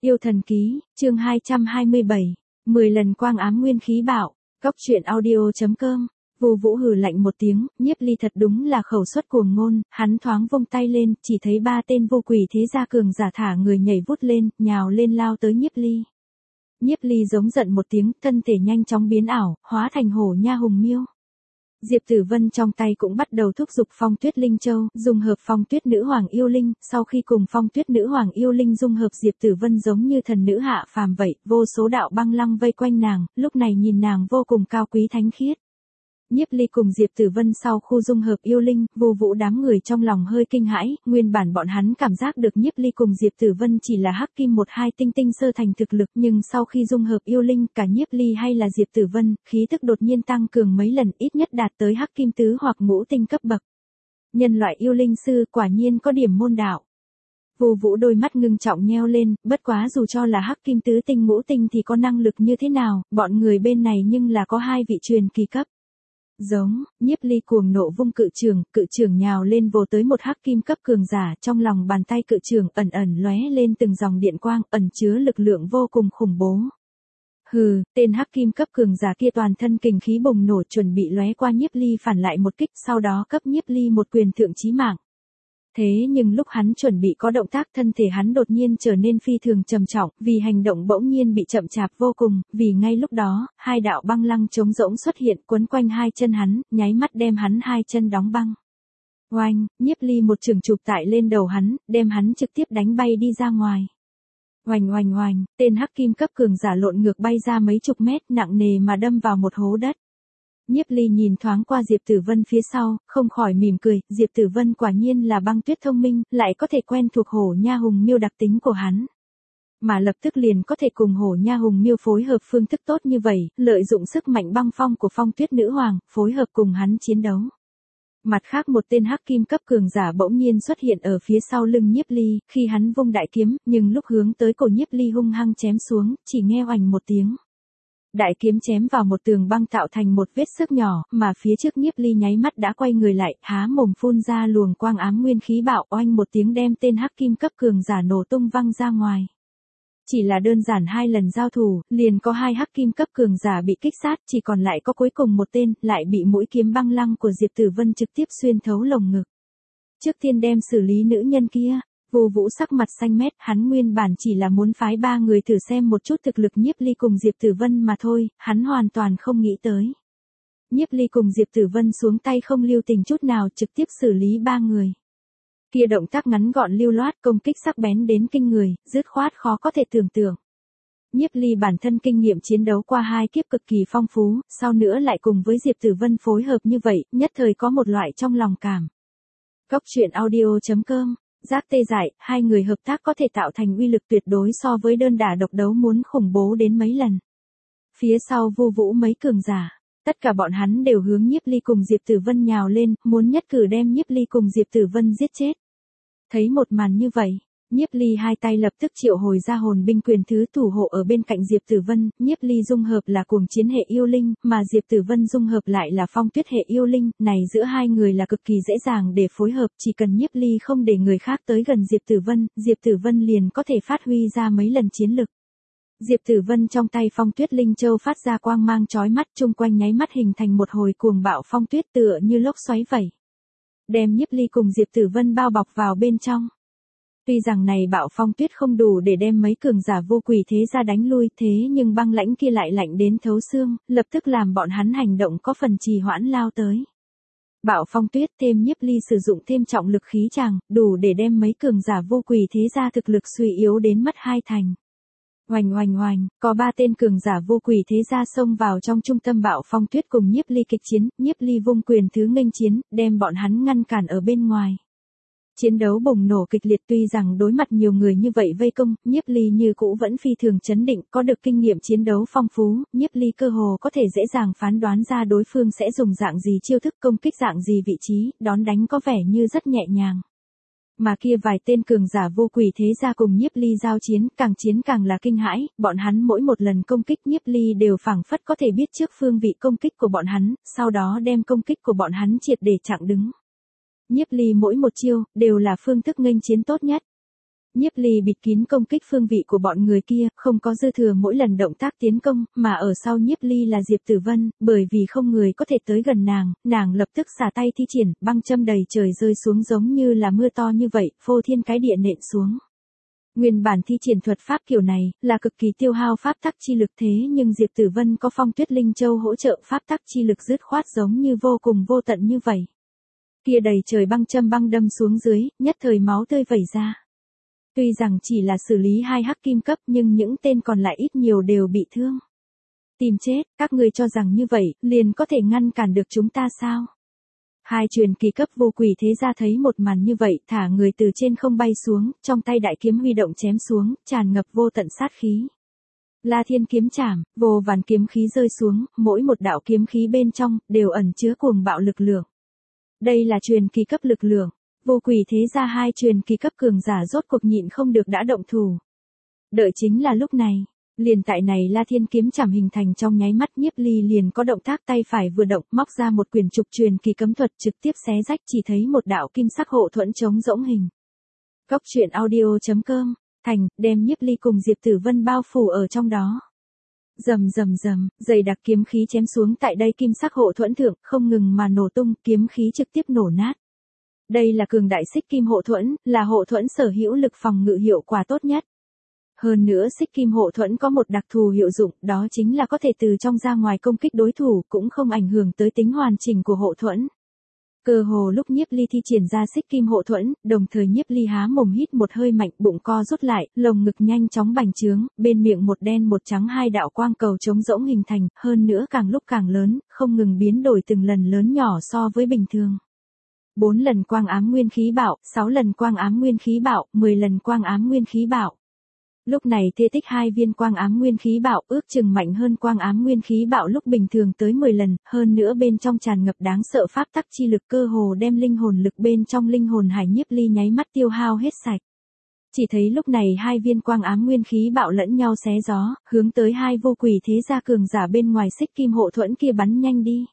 Yêu thần ký, chương 227, 10 lần quang ám nguyên khí bạo, Cóc truyện audio.com. Vô Vũ hừ lạnh một tiếng, Nhiếp Ly thật đúng là khẩu suất cuồng ngôn, hắn thoáng vung tay lên, chỉ thấy 3 tên vô quỷ thế gia cường giả thả người nhảy vút lên, nhào lên lao tới Nhiếp Ly. Nhiếp Ly giống giận một tiếng, thân thể nhanh chóng biến ảo, hóa thành hổ nha hùng miêu. Diệp Tử Vân trong tay cũng bắt đầu thúc giục Phong Tuyết Linh Châu, dung hợp Phong Tuyết Nữ Hoàng Yêu Linh, sau khi cùng Phong Tuyết Nữ Hoàng Yêu Linh dung hợp Diệp Tử Vân giống như thần nữ hạ phàm vậy, vô số đạo băng lăng vây quanh nàng, lúc này nhìn nàng vô cùng cao quý thánh khiết. Nhiếp Ly cùng Diệp Tử Vân sau khu dung hợp yêu linh, Vô Vũ đám người trong lòng hơi kinh hãi, nguyên bản bọn hắn cảm giác được Nhiếp Ly cùng Diệp Tử Vân chỉ là hắc kim 1-2 tinh tinh sơ thành thực lực, nhưng sau khi dung hợp yêu linh, cả Nhiếp Ly hay là Diệp Tử Vân, khí tức đột nhiên tăng cường mấy lần, ít nhất đạt tới hắc kim tứ hoặc ngũ tinh cấp bậc. Nhân loại yêu linh sư quả nhiên có điểm môn đạo. Vô Vũ đôi mắt ngưng trọng nheo lên, bất quá dù cho là hắc kim tứ tinh ngũ tinh thì có năng lực như thế nào, bọn người bên này nhưng là có 2 vị truyền kỳ cấp. Giống, Nhiếp Ly cuồng nộ vung cự trường nhào lên vồ tới một hắc kim cấp cường giả, trong lòng bàn tay cự trường ẩn ẩn lóe lên từng dòng điện quang, ẩn chứa lực lượng vô cùng khủng bố. Hừ, tên hắc kim cấp cường giả kia toàn thân kình khí bùng nổ, chuẩn bị lóe qua Nhiếp Ly phản lại một kích, sau đó cấp Nhiếp Ly một quyền thượng chí mạng. Thế nhưng lúc hắn chuẩn bị có động tác, thân thể hắn đột nhiên trở nên phi thường trầm trọng, vì hành động bỗng nhiên bị chậm chạp vô cùng, vì ngay lúc đó, 2 đạo băng lăng trống rỗng xuất hiện quấn quanh 2 chân hắn, nháy mắt đem hắn 2 chân đóng băng. Oanh, Nhiếp Ly một trường chụp tại lên đầu hắn, đem hắn trực tiếp đánh bay đi ra ngoài. Oanh oanh oanh, tên hắc kim cấp cường giả lộn ngược bay ra mấy chục mét, nặng nề mà đâm vào một hố đất. Nhiếp Ly nhìn thoáng qua Diệp Tử Vân phía sau, không khỏi mỉm cười, Diệp Tử Vân quả nhiên là băng tuyết thông minh, lại có thể quen thuộc hổ nha hùng miêu đặc tính của hắn. Mà lập tức liền có thể cùng hổ nha hùng miêu phối hợp phương thức tốt như vậy, lợi dụng sức mạnh băng phong của Phong Tuyết Nữ Hoàng, phối hợp cùng hắn chiến đấu. Mặt khác một tên hắc kim cấp cường giả bỗng nhiên xuất hiện ở phía sau lưng Nhiếp Ly, khi hắn vung đại kiếm, nhưng lúc hướng tới cổ Nhiếp Ly hung hăng chém xuống, chỉ nghe oành một tiếng. Đại kiếm chém vào một tường băng tạo thành một vết xước nhỏ, mà phía trước Nhiếp Ly nháy mắt đã quay người lại, há mồm phun ra luồng quang ám nguyên khí bạo, oanh một tiếng đem tên hắc kim cấp cường giả nổ tung văng ra ngoài. Chỉ là đơn giản 2 lần giao thủ, liền có 2 hắc kim cấp cường giả bị kích sát, chỉ còn lại có cuối cùng một tên, lại bị mũi kiếm băng lăng của Diệp Tử Vân trực tiếp xuyên thấu lồng ngực. Trước tiên đem xử lý nữ nhân kia. Vô Vũ sắc mặt xanh mét, hắn nguyên bản chỉ là muốn phái 3 người thử xem một chút thực lực Nhiếp Ly cùng Diệp Tử Vân mà thôi, hắn hoàn toàn không nghĩ tới. Nhiếp Ly cùng Diệp Tử Vân xuống tay không lưu tình chút nào, trực tiếp xử lý 3 người. Kia động tác ngắn gọn lưu loát, công kích sắc bén đến kinh người, dứt khoát khó có thể tưởng tượng. Nhiếp Ly bản thân kinh nghiệm chiến đấu qua 2 kiếp cực kỳ phong phú, sau nữa lại cùng với Diệp Tử Vân phối hợp như vậy, nhất thời có một loại trong lòng cảm. Cóc truyện audio.com. Giác tê dại, 2 người hợp tác có thể tạo thành uy lực tuyệt đối so với đơn đả độc đấu muốn khủng bố đến mấy lần. Phía sau Vô Vũ mấy cường giả, tất cả bọn hắn đều hướng Nhiếp Ly cùng Diệp Tử Vân nhào lên, muốn nhất cử đem Nhiếp Ly cùng Diệp Tử Vân giết chết. Thấy một màn như vậy, Nhiếp Ly 2 tay lập tức triệu hồi ra hồn binh quyền thứ thủ hộ ở bên cạnh Diệp Tử Vân, Nhiếp Ly dung hợp là cuồng chiến hệ yêu linh, mà Diệp Tử Vân dung hợp lại là phong tuyết hệ yêu linh, này giữa 2 người là cực kỳ dễ dàng để phối hợp, chỉ cần Nhiếp Ly không để người khác tới gần Diệp Tử Vân liền có thể phát huy ra mấy lần chiến lực. Diệp Tử Vân trong tay Phong Tuyết Linh Châu phát ra quang mang chói mắt, chung quanh nháy mắt hình thành một hồi cuồng bạo phong tuyết tựa như lốc xoáy vậy. Đem Nhiếp Ly cùng Diệp Tử Vân bao bọc vào bên trong. Tuy rằng này bạo phong tuyết không đủ để đem mấy cường giả vô quỷ thế ra đánh lui, thế nhưng băng lãnh kia lại lạnh đến thấu xương, lập tức làm bọn hắn hành động có phần trì hoãn lao tới. Bạo phong tuyết thêm Nhiếp Ly sử dụng thêm trọng lực khí tràng, đủ để đem mấy cường giả vô quỷ thế ra thực lực suy yếu đến mất 2 thành. Oanh oanh oanh, có 3 tên cường giả vô quỷ thế gia xông vào trong trung tâm bạo phong tuyết cùng Nhiếp Ly kịch chiến, Nhiếp Ly vung quyền thứ nghênh chiến, đem bọn hắn ngăn cản ở bên ngoài. Chiến đấu bùng nổ kịch liệt, tuy rằng đối mặt nhiều người như vậy vây công, Nhiếp Ly như cũ vẫn phi thường chấn định, có được kinh nghiệm chiến đấu phong phú, Nhiếp Ly cơ hồ có thể dễ dàng phán đoán ra đối phương sẽ dùng dạng gì chiêu thức, công kích dạng gì vị trí, đón đánh có vẻ như rất nhẹ nhàng. Mà kia vài tên cường giả vô quỷ thế gia cùng Nhiếp Ly giao chiến càng là kinh hãi, bọn hắn mỗi một lần công kích Nhiếp Ly đều phảng phất có thể biết trước phương vị công kích của bọn hắn, sau đó đem công kích của bọn hắn triệt để chặn đứng. Nhiếp Ly mỗi một chiêu, đều là phương thức nghênh chiến tốt nhất. Nhiếp Ly bịt kín công kích phương vị của bọn người kia, không có dư thừa mỗi lần động tác tiến công, mà ở sau Nhiếp Ly là Diệp Tử Vân, bởi vì không người có thể tới gần nàng lập tức xả tay thi triển, băng châm đầy trời rơi xuống giống như là mưa to như vậy, phô thiên cái địa nện xuống. Nguyên bản thi triển thuật pháp kiểu này, là cực kỳ tiêu hao pháp tắc chi lực thế nhưng Diệp Tử Vân có Phong Tuyết Linh Châu hỗ trợ pháp tắc chi lực dứt khoát giống như vô cùng vô tận như vậy. Kia đầy trời băng châm băng đâm xuống dưới, nhất thời máu tươi vẩy ra. Tuy rằng chỉ là xử lý 2 hắc kim cấp nhưng những tên còn lại ít nhiều đều bị thương. Tìm chết, các ngươi cho rằng như vậy, liền có thể ngăn cản được chúng ta sao? 2 truyền kỳ cấp vô quỷ thế gia thấy một màn như vậy, thả người từ trên không bay xuống, trong tay đại kiếm huy động chém xuống, tràn ngập vô tận sát khí. La Thiên kiếm chảm, vô vàn kiếm khí rơi xuống, mỗi một đạo kiếm khí bên trong đều ẩn chứa cuồng bạo lực lượng. Đây là truyền kỳ cấp lực lượng. Vô quỷ thế gia 2 truyền kỳ cấp cường giả rốt cuộc nhịn không được đã động thủ. Đợi chính là lúc này, liền tại này La Thiên kiếm chảm hình thành trong nháy mắt, Nhiếp Ly liền có động tác tay phải vừa động, móc ra một quyển trục truyền kỳ cấm thuật trực tiếp xé rách, chỉ thấy một đạo kim sắc hộ thuẫn trống rỗng hình. Góc truyện audio.com, thành, đem Nhiếp Ly cùng Diệp Tử Vân bao phủ ở trong đó. Rầm rầm rầm, dày đặc kiếm khí chém xuống tại đây kim sắc hộ thuẫn thượng, không ngừng mà nổ tung, kiếm khí trực tiếp nổ nát. Đây là cường đại xích kim hộ thuẫn, là hộ thuẫn sở hữu lực phòng ngự hiệu quả tốt nhất. Hơn nữa xích kim hộ thuẫn có một đặc thù hiệu dụng, đó chính là có thể từ trong ra ngoài công kích đối thủ, cũng không ảnh hưởng tới tính hoàn chỉnh của hộ thuẫn. Cơ hồ lúc Nhiếp Ly thi triển ra xích kim hộ thuẫn, đồng thời Nhiếp Ly há mồm hít một hơi mạnh, bụng co rút lại, lồng ngực nhanh chóng bành trướng, bên miệng một đen một trắng 2 đạo quang cầu trống rỗng hình thành, hơn nữa càng lúc càng lớn, không ngừng biến đổi từng lần lớn nhỏ so với bình thường. 4 lần quang ám nguyên khí bạo, 6 lần quang ám nguyên khí bạo, 10 lần quang ám nguyên khí bạo. Lúc này thể tích 2 viên quang ám nguyên khí bạo ước chừng mạnh hơn quang ám nguyên khí bạo lúc bình thường tới 10 lần, hơn nữa bên trong tràn ngập đáng sợ pháp tắc chi lực, cơ hồ đem linh hồn lực bên trong linh hồn hải Nhiếp Ly nháy mắt tiêu hao hết sạch. Chỉ thấy lúc này 2 viên quang ám nguyên khí bạo lẫn nhau xé gió, hướng tới 2 vô quỷ thế gia cường giả bên ngoài xích kim hộ thuẫn kia bắn nhanh đi.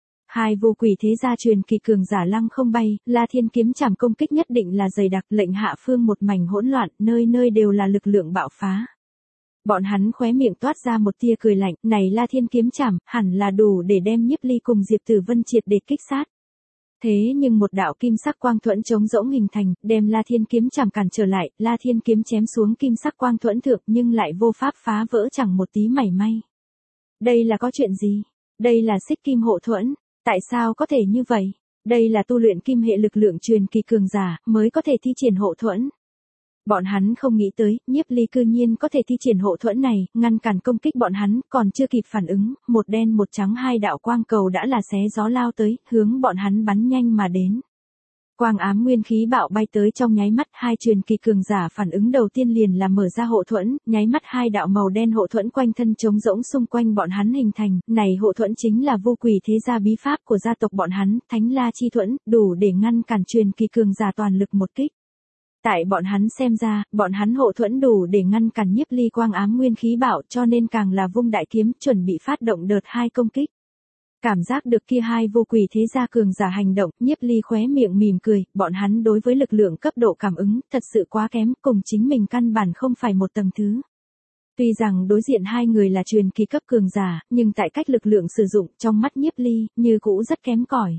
2 vô quỷ thế gia truyền kỳ cường giả lăng không bay, La Thiên kiếm chảm công kích nhất định là dày đặc, lệnh hạ phương một mảnh hỗn loạn, nơi nơi đều là lực lượng bạo phá. Bọn hắn khóe miệng toát ra một tia cười lạnh, này La Thiên kiếm chảm, hẳn là đủ để đem Nhiếp Ly cùng Diệp Tử Vân triệt để kích sát. Thế nhưng một đạo kim sắc quang thuẫn trống rỗng hình thành, đem La Thiên kiếm chảm cản trở lại, La Thiên kiếm chém xuống kim sắc quang thuẫn thượng nhưng lại vô pháp phá vỡ chẳng một tí mảy may. Đây là có chuyện gì? Đây là xích kim hộ thuẫn. Tại sao có thể như vậy? Đây là tu luyện kim hệ lực lượng truyền kỳ cường giả, mới có thể thi triển hộ thuẫn. Bọn hắn không nghĩ tới, Nhiếp Ly cư nhiên có thể thi triển hộ thuẫn này, ngăn cản công kích bọn hắn, còn chưa kịp phản ứng, một đen một trắng 2 đạo quang cầu đã là xé gió lao tới, hướng bọn hắn bắn nhanh mà đến. Quang ám nguyên khí bạo bay tới trong nháy mắt, 2 truyền kỳ cường giả phản ứng đầu tiên liền là mở ra hộ thuẫn, nháy mắt 2 đạo màu đen hộ thuẫn quanh thân trống rỗng xung quanh bọn hắn hình thành, này hộ thuẫn chính là vô quỷ thế gia bí pháp của gia tộc bọn hắn, Thánh La Chi thuẫn, đủ để ngăn cản truyền kỳ cường giả toàn lực một kích. Tại bọn hắn xem ra, bọn hắn hộ thuẫn đủ để ngăn cản Nhiếp Ly quang ám nguyên khí bạo, cho nên càng là vung đại kiếm chuẩn bị phát động đợt 2 công kích. Cảm giác được kia 2 vô quỷ thế gia cường giả hành động, Nhiếp Ly khóe miệng mỉm cười, bọn hắn đối với lực lượng cấp độ cảm ứng, thật sự quá kém, cùng chính mình căn bản không phải một tầng thứ. Tuy rằng đối diện 2 người là truyền kỳ cấp cường giả, nhưng tại cách lực lượng sử dụng, trong mắt Nhiếp Ly, như cũ rất kém cỏi.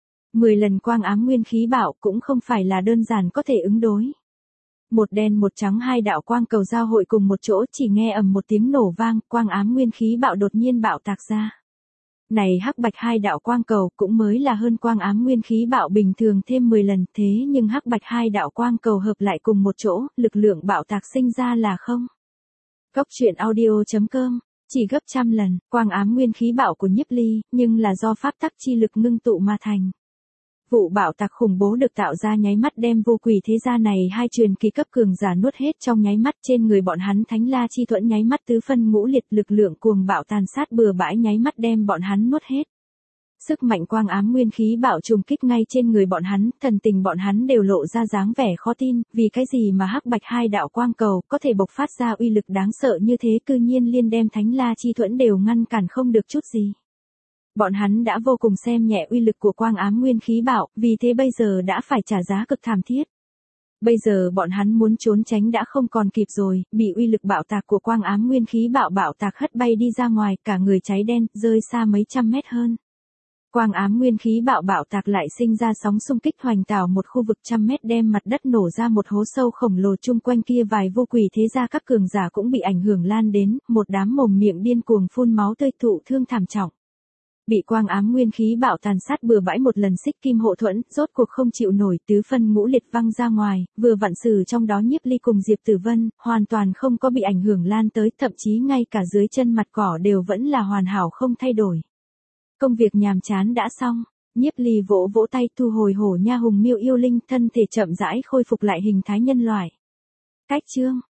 10 lần quang ám nguyên khí bạo cũng không phải là đơn giản có thể ứng đối. Một đen một trắng 2 đạo quang cầu giao hội cùng một chỗ, chỉ nghe ầm một tiếng nổ vang, quang ám nguyên khí bạo đột nhiên bạo tạc ra. Này hắc bạch 2 đạo quang cầu cũng mới là hơn quang ám nguyên khí bạo bình thường thêm 10 lần, thế nhưng hắc bạch 2 đạo quang cầu hợp lại cùng một chỗ, lực lượng bạo tạc sinh ra là không. Góc truyện audio.com, chỉ gấp trăm lần, quang ám nguyên khí bạo của Nhiếp Ly, nhưng là do pháp tắc chi lực ngưng tụ mà thành. Vụ bạo tạc khủng bố được tạo ra nháy mắt đem vô quỷ thế gia này 2 truyền kỳ cấp cường giả nuốt hết trong nháy mắt, trên người bọn hắn Thánh La Chi thuẫn nháy mắt tứ phân ngũ liệt, lực lượng cuồng bạo tàn sát bừa bãi nháy mắt đem bọn hắn nuốt hết. Sức mạnh quang ám nguyên khí bạo trùng kích ngay trên người bọn hắn, thần tình bọn hắn đều lộ ra dáng vẻ khó tin, vì cái gì mà hắc bạch 2 đạo quang cầu có thể bộc phát ra uy lực đáng sợ như thế, cư nhiên liên đem Thánh La Chi thuẫn đều ngăn cản không được chút gì. Bọn hắn đã vô cùng xem nhẹ uy lực của quang ám nguyên khí bạo, vì thế bây giờ đã phải trả giá cực thảm thiết. Bây giờ bọn hắn muốn trốn tránh đã không còn kịp rồi, bị uy lực bạo tạc của quang ám nguyên khí bạo tạc hất bay đi ra ngoài, cả người cháy đen, rơi xa mấy trăm mét hơn. Quang ám nguyên khí bạo tạc lại sinh ra sóng xung kích hoành tảo một khu vực trăm mét, đem mặt đất nổ ra một hố sâu khổng lồ, chung quanh kia vài vô quỷ thế gia các cường giả cũng bị ảnh hưởng lan đến, một đám mồm miệng điên cuồng phun máu tươi, thụ thương thảm trọng. Bị quang ám nguyên khí bạo tàn sát bừa bãi một lần, xích kim hộ thuẫn rốt cuộc không chịu nổi, tứ phân ngũ liệt văng ra ngoài, vừa vặn xử trong đó Nhiếp Ly cùng Diệp Tử Vân, hoàn toàn không có bị ảnh hưởng lan tới, thậm chí ngay cả dưới chân mặt cỏ đều vẫn là hoàn hảo không thay đổi. Công việc nhàm chán đã xong, Nhiếp Ly vỗ vỗ tay thu hồi hổ nha hùng miêu yêu linh, thân thể chậm rãi khôi phục lại hình thái nhân loại. Cách chương